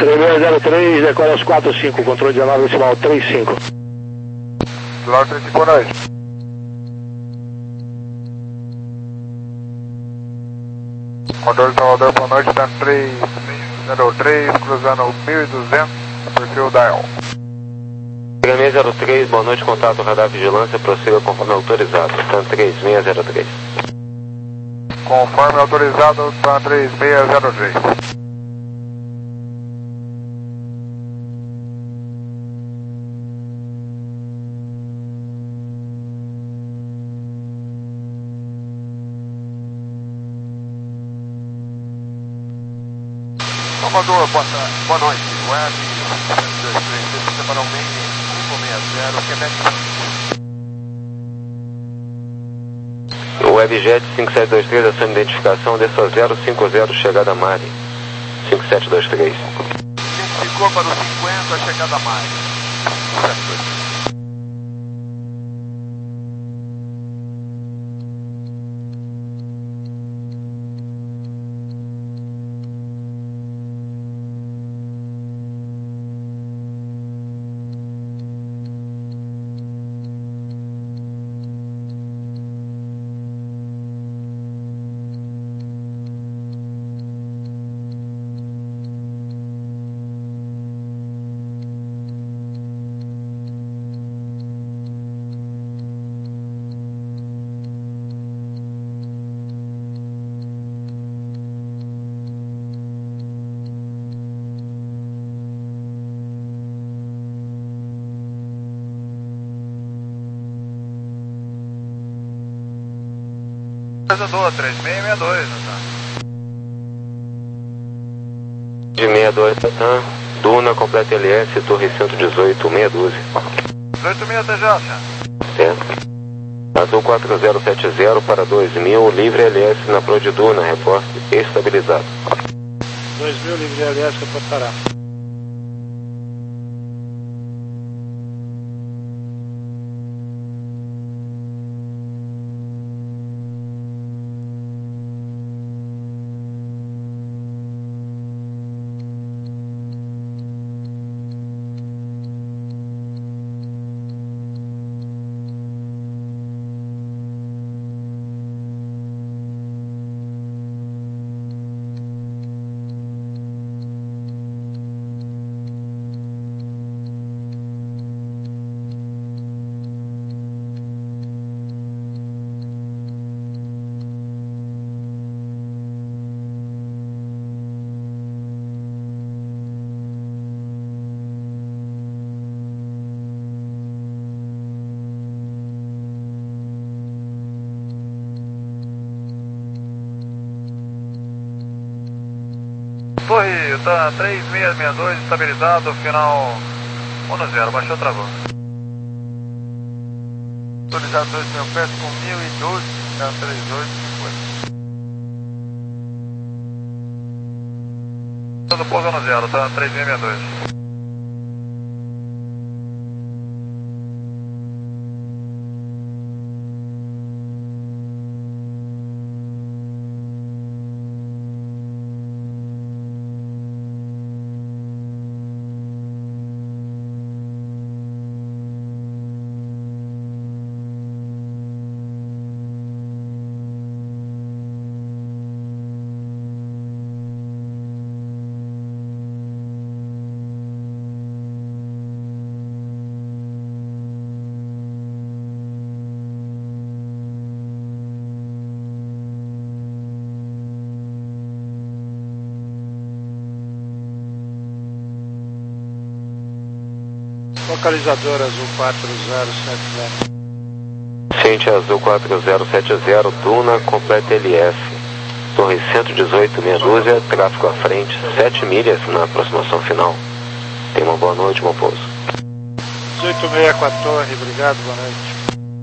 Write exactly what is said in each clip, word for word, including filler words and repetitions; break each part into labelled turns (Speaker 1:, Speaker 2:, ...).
Speaker 1: três seis zero três, decola aos quatro cinco, controle de aeronave decimal três cinco.
Speaker 2: Claro, três cinco, boa noite. Controle Salvador, boa noite, tá três zero três, cruzando mil e duzentos, perfil dial.
Speaker 3: três seis zero três, boa noite, contato radar vigilância, prossiga conforme autorizado, tá três seis zero três.
Speaker 2: Conforme autorizado, tá três seis zero três.
Speaker 4: Salvador, boa tarde, boa noite, Web sete dois três, semanalmente cinco seis zero, Quebec.
Speaker 3: Webjet cinco sete dois três, ação de identificação, desça zero cinco zero, chegada a Mari, cinco sete dois três.
Speaker 4: Identificou para o cinquenta, chegada a Mari, cinco sete dois três. três seis seis dois, tá?
Speaker 3: De sessenta e dois, tá? Duna, completa L S, Torre cento e dezoito, meia dúzia.
Speaker 4: dezoito mil, T J.
Speaker 3: Certo. Azul quatro zero sete zero para dois mil, livre L S na Pro de Duna, reporte estabilizado.
Speaker 1: dois mil, livre L S, reportará.
Speaker 4: Torre, tá três seis seis dois, estabilizado, final um zero, baixou, travou. Autorizado dois mil pés com mil e doze, tá três oito cinquenta. Todo pouso um zero, tá três seis seis dois.
Speaker 1: Localizador Azul quatro zero sete zero.
Speaker 3: Ciente Azul quatro zero sete zero, Duna, completa L S. Torre cento e dezoito, meia dúzia, tráfego à frente, sete milhas na aproximação final. Tenha uma boa noite, bom pouso.
Speaker 1: dezoito seis com a torre, obrigado, boa noite.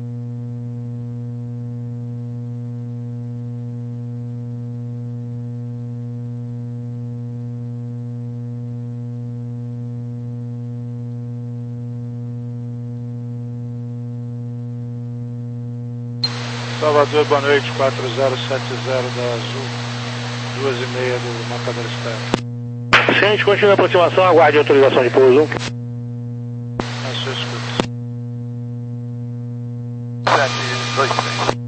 Speaker 1: Salvador, boa noite, quatro zero sete zero da Azul, duas e meia do marcador externo. Ciente, continue a aproximação, aguarde a autorização de pouso.
Speaker 4: Achou escuto. sete, dois, três.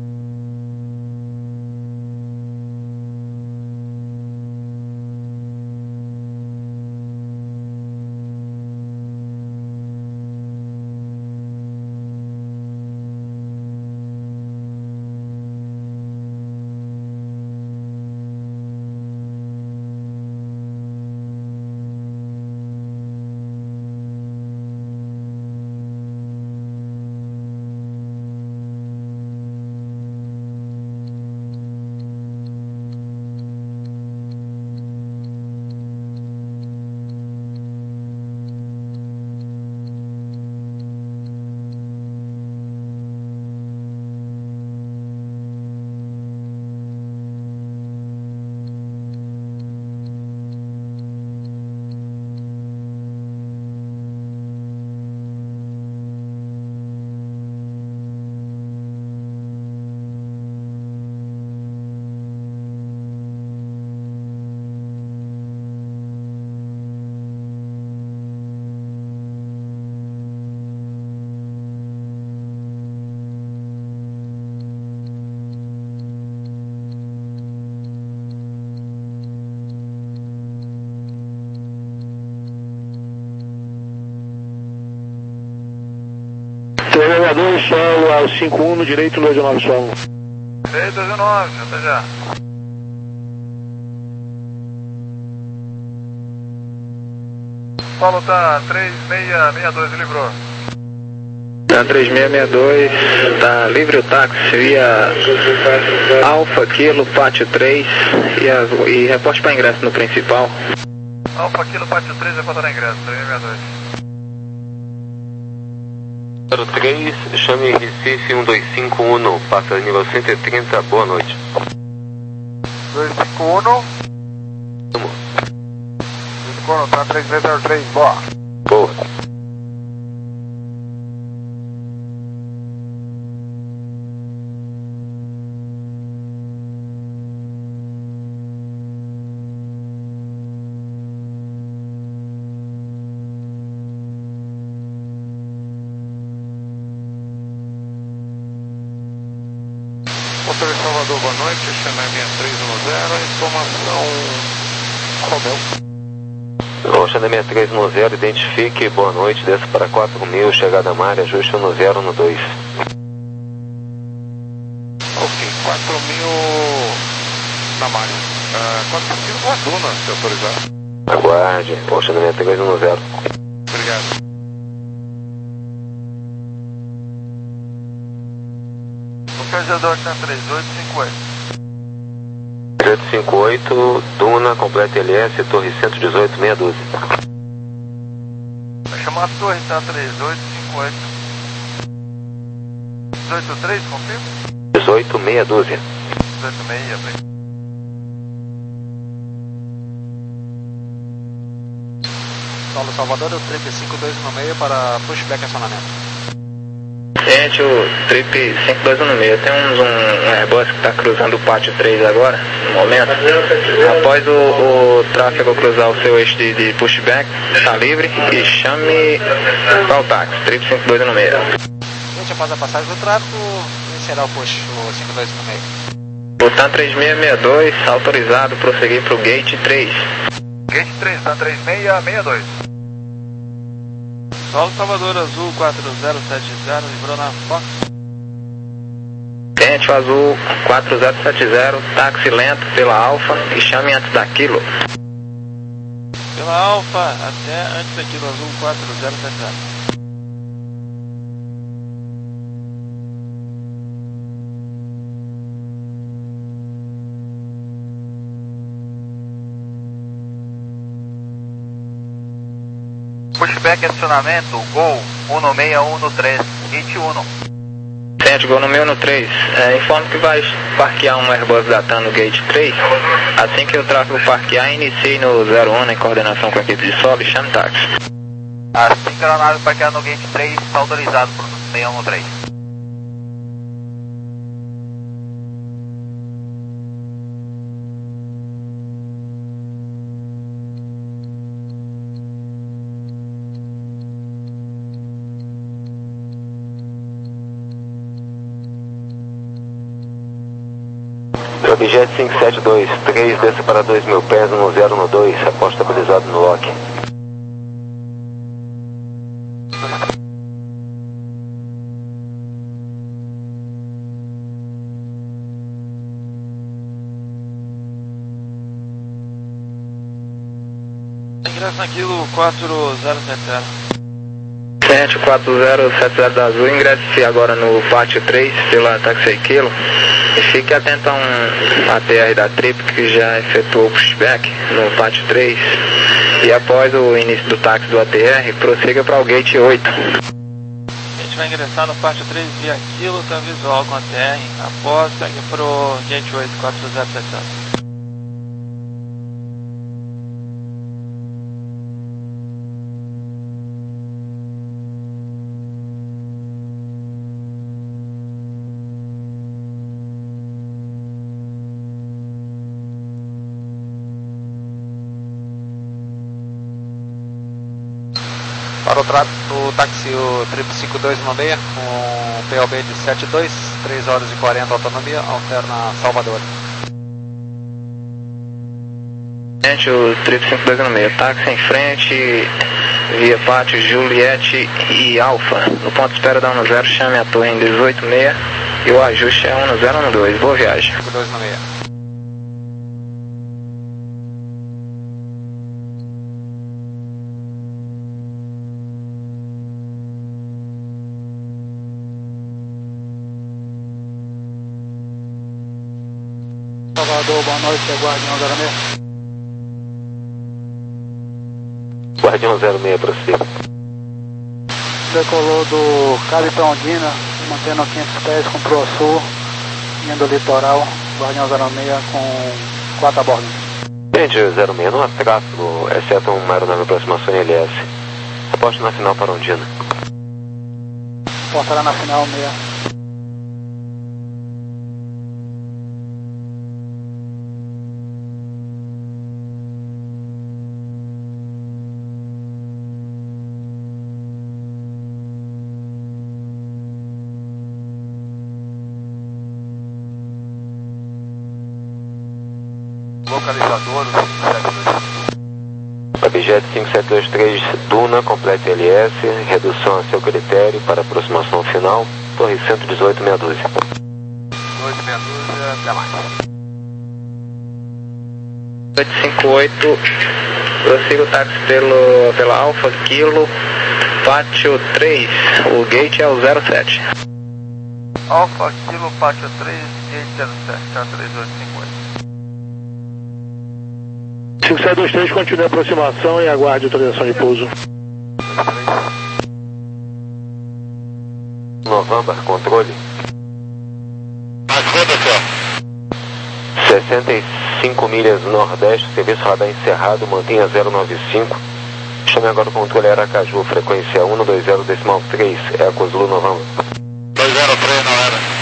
Speaker 1: três sessenta e dois, solo ao cinquenta e um no direito, dois nove solo.
Speaker 4: três dois nove, até já. Solo tá três seis seis dois, livrou.
Speaker 3: Tá três seis seis dois, tá livre o táxi via Alfa Kilo Pátio três e, as, e reporte para ingresso no principal.
Speaker 4: Alfa Kilo Pátio três, vai botar ingresso, três seis seis dois.
Speaker 3: zero três, chame Recife um dois cinco um, passa nível cento e trinta, boa noite.
Speaker 2: dois cinco um. dois cinco um, tá três seis zero três, boa.
Speaker 3: Boa.
Speaker 4: Motor de Salvador, boa noite, chama seis três um zero, informação Romeu.
Speaker 3: Ocean seis três um zero, identifique, boa noite, desça para quatro mil, chegada à área, ajuste no zero no dois.
Speaker 4: Ok, quatro mil na malha. Uh, quatro mil com a duna, se autorizar.
Speaker 3: Aguarde, Ocean seis três um zero.
Speaker 4: Obrigado. Localizador tá três oito cinco oito.
Speaker 3: três oito cinco oito, Duna, completa L S, torre cento e dezoito, meia dúzia.
Speaker 4: Vai chamar a torre, tá três oito cinco oito. dezoito três, confirma?
Speaker 3: dezoito, meia dúzia.
Speaker 4: dezoito meia, bem.
Speaker 5: Paulo Salvador, o trip cinco dois um seis para pushback acionamento.
Speaker 3: Gente, o Trip cinco dois um seis tem um, um Airbus que está cruzando o Pátio três agora, no momento. Após o, o tráfego cruzar o seu eixo de, de pushback, está livre e chame para o táxi, Trip cinco dois um seis.
Speaker 5: Gente, após a passagem do tráfego, iniciará o push, o cinco dois um seis.
Speaker 3: O TAM três seis seis dois, autorizado prosseguir para o Gate três.
Speaker 4: Gate três, tá três seis seis dois.
Speaker 5: Paulo Salvador, Azul quatro zero sete zero, livrou na Fox.
Speaker 3: Gente, o Azul quatro zero sete zero, táxi lento pela Alfa e chame antes da Kilo.
Speaker 5: Pela Alfa, até antes da Kilo, Azul quatro zero sete zero.
Speaker 4: Pushback acionamento, Gol um seis um três, Gate um.
Speaker 3: Gente, Gol no meu no três. É, informe que vai parquear um Airbus da TAM no Gate três. Assim que o tráfego parquear, inicie no zero um em coordenação com a equipe de solo e chame táxi.
Speaker 4: Assim que a aeronave parquear no Gate três, está autorizado por seis um três.
Speaker 3: Objet cinco sete dois três, desça para dois mil pés no zero no dois, aposta estabilizado no lock.
Speaker 5: Ingresso na quilo quatro zero sete zero.
Speaker 6: Sete quatro zero sete zero da Azul, ingresse agora no pátio três pela Taxi Kilo e fique atento a um A T R da Trip que já efetuou o pushback no pátio três e após o início do táxi do A T R, prossiga para o gate oito.
Speaker 5: A gente vai ingressar no pátio três via Kilo, tá visual com a T R, após segue pro gate oito quatro zero sete zero.
Speaker 7: Para o trato do táxi o Trip cinco dois um seis com P O B de sete dois, três horas e quarenta autonomia, alterna Salvador.
Speaker 6: Gente, o Trip cinco dois um seis, táxi em frente, via pátio Juliette e Alfa. No ponto de espera da um zero, chame a torre em dezoito seis e o ajuste é um zero um dois. Boa viagem.
Speaker 7: cinco dois um seis.
Speaker 2: Salvador, boa noite, é Guardião zero seis.
Speaker 3: Guardião zero seis, prossiga.
Speaker 2: Decolou do Capitão Ondina, mantendo quinhentos pés com Pro Sul, indo litoral, Guardião zero seis com quatro a bordo.
Speaker 3: Gente, zero seis, não há tráfego, exceto uma aeronave aproximação L S. Aposte na final para Ondina.
Speaker 2: Portará na final seis.
Speaker 4: Localizador, o cinco sete dois.
Speaker 3: Objet cinco sete dois três, Duna, complete L S, redução a seu critério para aproximação final, torre cento e dezoito, meia dúzia.
Speaker 4: dois meia dúzia, até mais.
Speaker 6: oito cinco oito, prossiga o táxi pelo, pela Alfa Kilo, pátio três, o gate é o zero sete.
Speaker 4: Alfa Kilo, pátio três, gate zero sete, A três oito cinco oito.
Speaker 1: cinco sete dois três, continue a aproximação e aguarde autorização de pouso.
Speaker 3: November, controle.
Speaker 4: Ajuda, senhor.
Speaker 3: sessenta e cinco milhas nordeste, serviço radar encerrado, mantenha zero nove cinco. Chame agora o controle Aracaju, frequência um dois zero decimal três, Eco Zulu November.
Speaker 4: dois zero três na hora.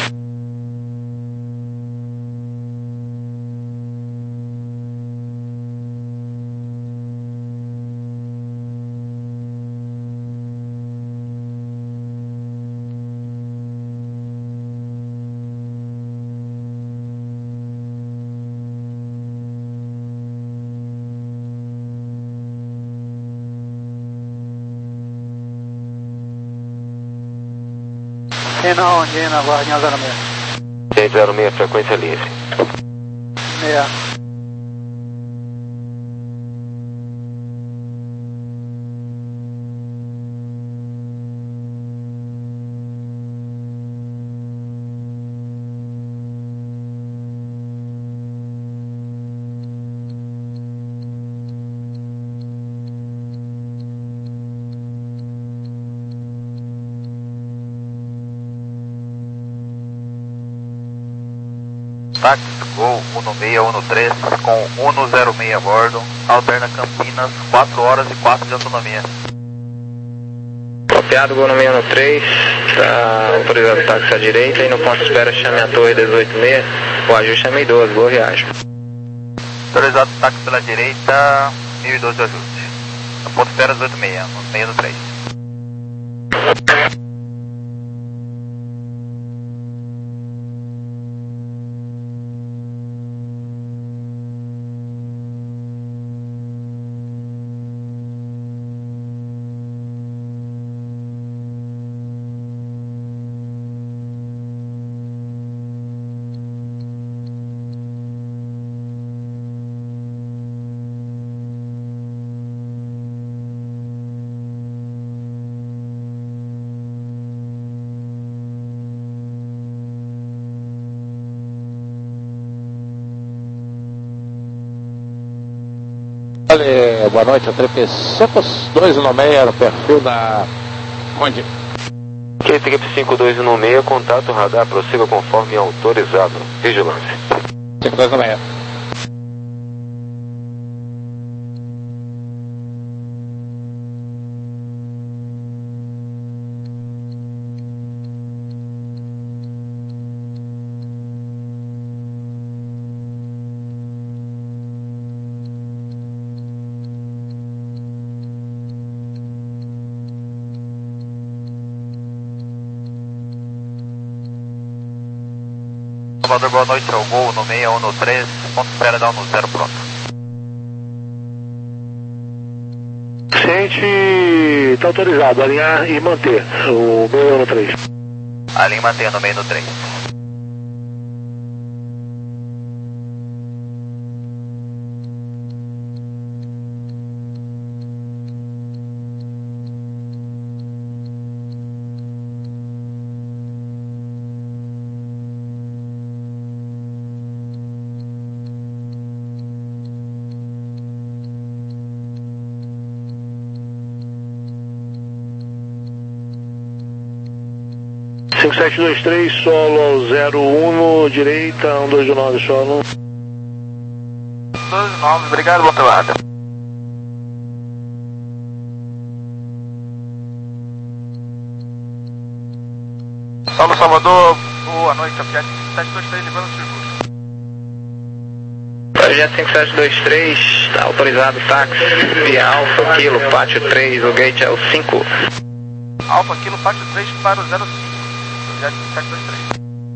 Speaker 2: Renan Ondina, Guardião zero seis.
Speaker 3: Gente, zero seis, frequência livre.
Speaker 2: seis.
Speaker 4: Táxi Gol um seis um três com um zero seis a bordo, alterna Campinas, quatro horas e quatro de autonomia.
Speaker 6: Copiado, Gol no seis um três, está autorizado o táxi à direita e no ponto de espera chame a torre dezoito seis, o ajuste é mil e doze, boa viagem.
Speaker 4: Autorizado táxi pela direita, mil e doze de ajuste. No ponto de espera dezoito seis, no seis um três.
Speaker 8: Vale, boa noite, a Trip cinco dois um seis no perfil da Conde.
Speaker 3: Ok, Trip cinco dois um seis, contato radar, prossiga conforme autorizado. Vigilância.
Speaker 8: cinco dois um seis.
Speaker 7: Salvador, boa noite, é o Gol no seis um no três, ponto espera dar no zero pronto.
Speaker 1: Ciente, está autorizado, alinhar e manter o seis um no três.
Speaker 7: Alinha e mantenha no seis no três.
Speaker 1: cinco sete dois três, solo ao zero um no direita, um dois nove solo.
Speaker 5: dois nove, obrigado, boa tomada. Solo Salvador, boa noite, Fiat cinco sete dois três, levando o circuito.
Speaker 6: Projeto cinco sete dois três, está autorizado táxi via Alfa Kilo, pátio três, o gate é o cinco.
Speaker 5: Alfa Kilo, pátio três para o zero cinco. Projeto cinco sete dois três.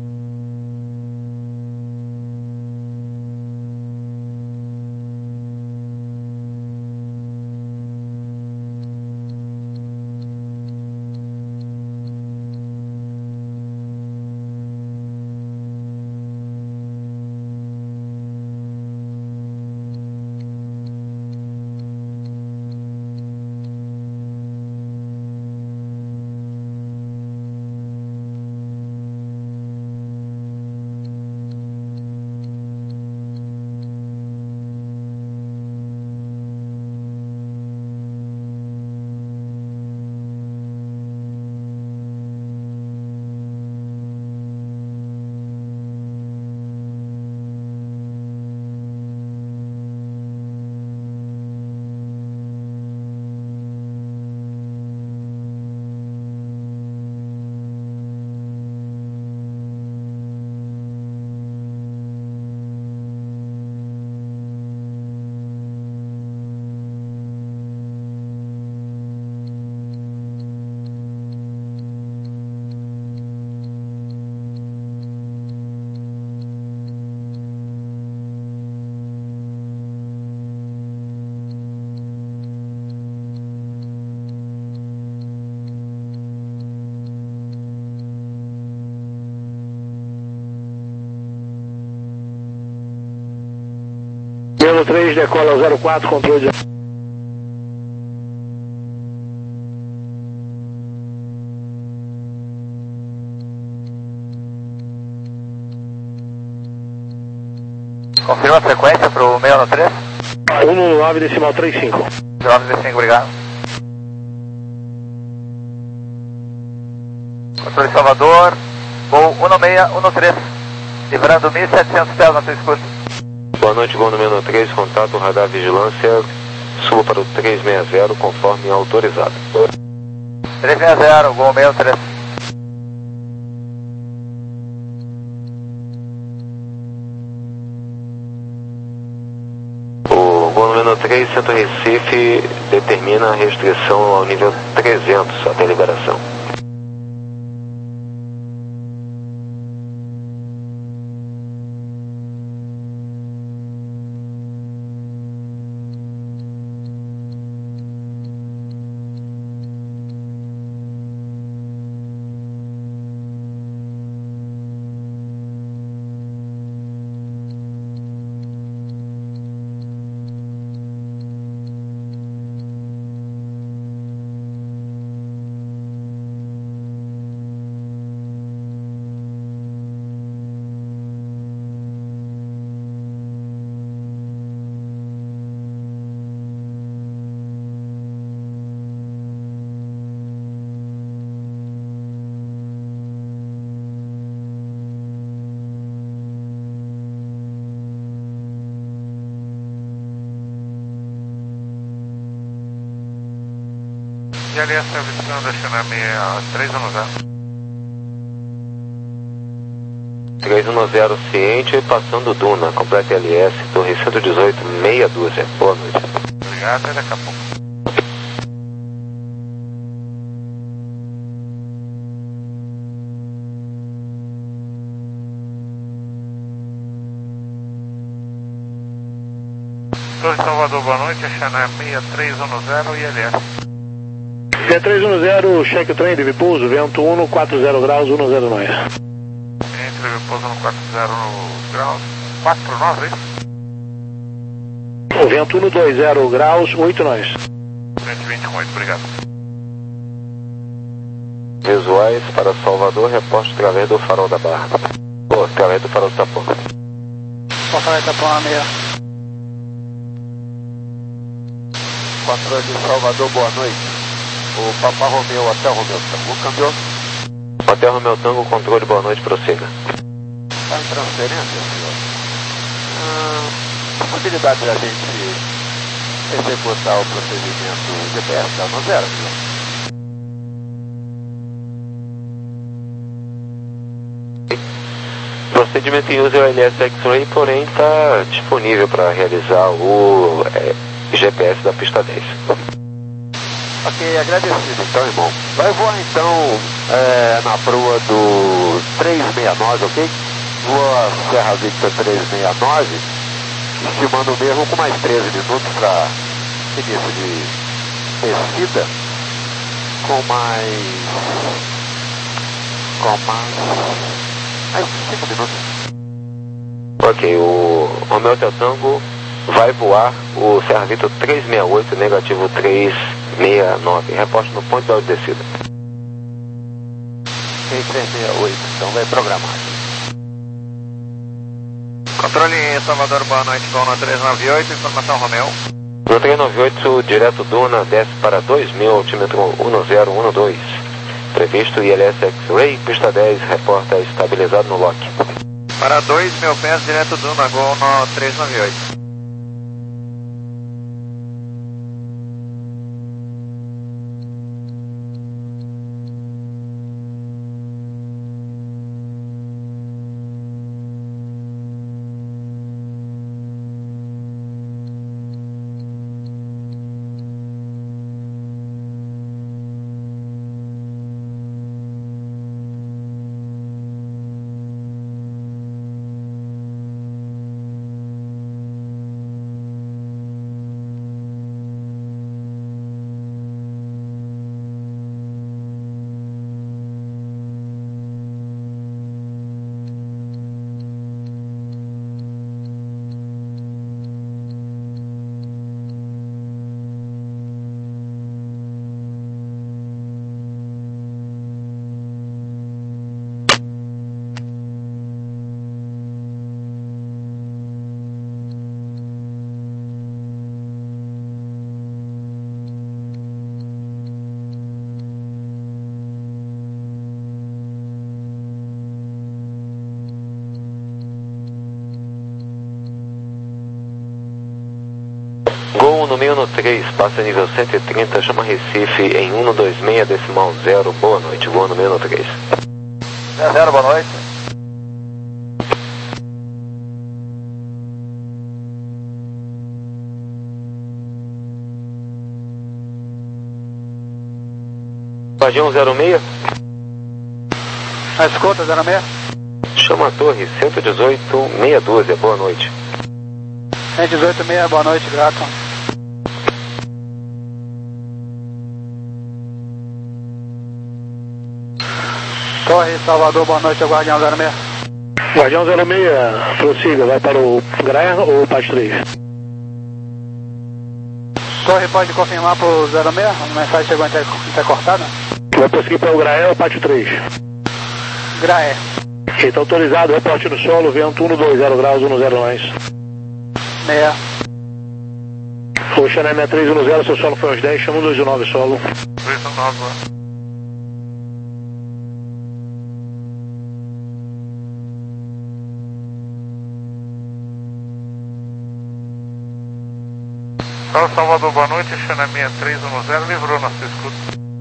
Speaker 1: Zero três, decola zero quatro, controle de...
Speaker 7: Confirma a frequência para o seis um três?
Speaker 1: um nove decimal trinta e cinco.
Speaker 7: nove três cinco, obrigado. Controle Salvador, voo um seis um três, livrando mil e setecentos pés na sua escuta.
Speaker 3: Boa noite, voo número três, contato radar vigilância, suba para o três seis zero conforme autorizado.
Speaker 7: três seis zero, voo seis um três.
Speaker 3: O voo número três, Centro Recife, determina a restrição ao nível trezentos até liberação.
Speaker 4: E ali a serviço Standard, China três um zero.
Speaker 3: três um zero ciente, passando Duna, completa L S, torre cento e dezoito, meia dúzia. Boa noite.
Speaker 4: Obrigado, até daqui a pouco. Torre Salvador, boa noite, China seis três um zero e L S.
Speaker 1: seis três um zero, cheque o trem de repouso, vento um, quatro zero graus, um zero nove.
Speaker 4: Entre repouso no quatro zero graus, quatro nove,
Speaker 1: O vento um, dois zero graus, oito nós.
Speaker 4: cento e vinte com oito, obrigado.
Speaker 3: Visuais para Salvador, reporte através do farol da Barra. Pô, através do farol do Tapão.
Speaker 2: Farol do Tapão, meia.
Speaker 9: Controle de Salvador, boa noite. O Papa Romeu, até o Romeu Tango, câmbio.
Speaker 3: Até o Romeu Tango, controle, boa noite, prossiga.
Speaker 9: Está em transferência, senhor? Ah, possibilidade da gente executar o procedimento G P S da zero, senhor?
Speaker 3: Procedimento em uso é o L S X-Ray, porém está disponível para realizar o é, G P S da pista dez.
Speaker 9: Ok, agradecido então, irmão. Vai voar então é, na proa do trezentos e sessenta e nove, ok? Voa Serra Victor trezentos e sessenta e nove, estimando mesmo com mais treze minutos para início de descida, com mais... com mais... mais cinco minutos.
Speaker 3: Ok, o Romeu Tango vai voar o Serra Victor trezentos e sessenta e oito, negativo trezentos e sessenta e nove. Reposte no ponto de descida.
Speaker 9: Ok, trezentos e sessenta e oito, então vai programar.
Speaker 7: Controle Salvador, boa noite, voo no trezentos e noventa e oito, informação Romeu.
Speaker 3: No trezentos e noventa e oito, direto Duna, desce para dois mil, altímetro um zero um dois. Previsto I L S X-Ray, pista dez, reporta estabilizado no lock.
Speaker 7: Para dois mil pés, direto Duna, gol no trezentos e noventa e oito.
Speaker 3: Gol no meio no três, passa nível cento e trinta, chama Recife em cento e vinte e seis, decimal zero, boa noite, gol no meio no três.
Speaker 9: zero zero, boa noite.
Speaker 3: Guardião zero seis.
Speaker 2: A escuta, zero seis.
Speaker 3: Chama a torre cento e dezoito, meia dúzia, boa noite.
Speaker 2: cento e dezoito, meia, boa noite, grato. Torre Salvador, boa noite, Guardião zero seis.
Speaker 1: Guardião zero seis, prossiga, vai para o Graer ou Paz três?
Speaker 2: Torre, pode confirmar para o zero seis? A mensagem chegou intercortada?
Speaker 1: Vai prosseguir para o Graer ou Pátio três?
Speaker 2: Graer.
Speaker 1: Está autorizado, reporte no solo, vento um, dois zero graus, um zero nós.
Speaker 2: Meia.
Speaker 1: O Xané seis três um zero, seu solo foi aos dez, chama um dois nove solo.
Speaker 4: dois nove, Fala Salvador, boa noite, Xané seis três um zero, livrou nosso escudo.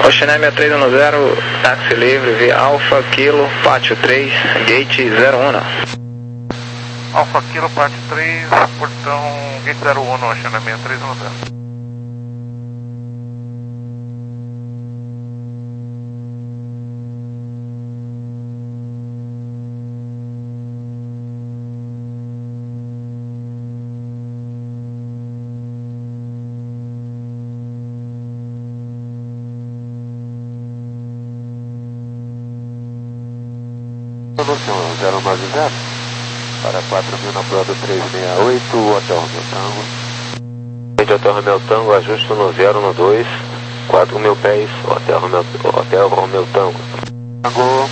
Speaker 6: Oceanemia três um zero, táxi livre via Alfa Kilo, pátio três, gate zero um.
Speaker 4: Alfa Kilo, pátio três, portão gate zero um, Oceanemia três um zero.
Speaker 9: zero nove zero para quatro mil na prova três seis oito, Hotel Romeu Tango.
Speaker 3: Hotel Romeu Tango, ajuste no zero no dois, quatro mil pés, Hotel Romeu, Hotel Romeu Tango.
Speaker 9: Tango.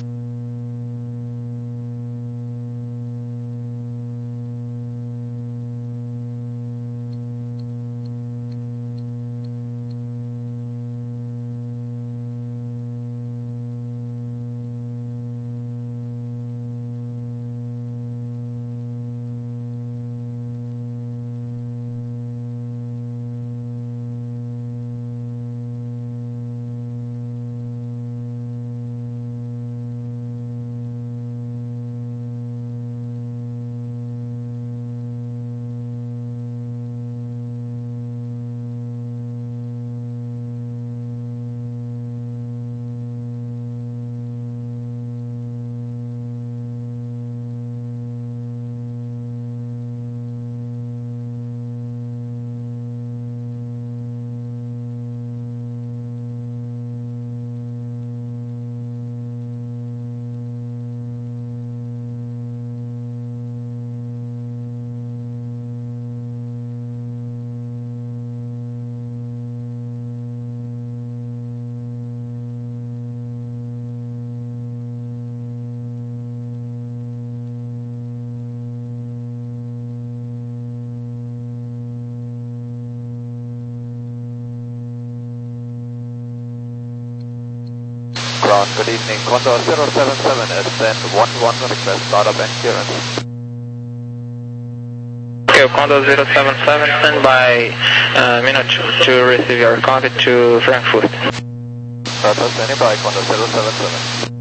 Speaker 7: Ground, good evening, Condor zero seven seven, ascend one one, request startup and clearance.
Speaker 6: Okay, Condor zero seven seven, stand by uh, minute to receive your contact to Frankfurt.
Speaker 7: Startup standing by, Condor zero seven seven.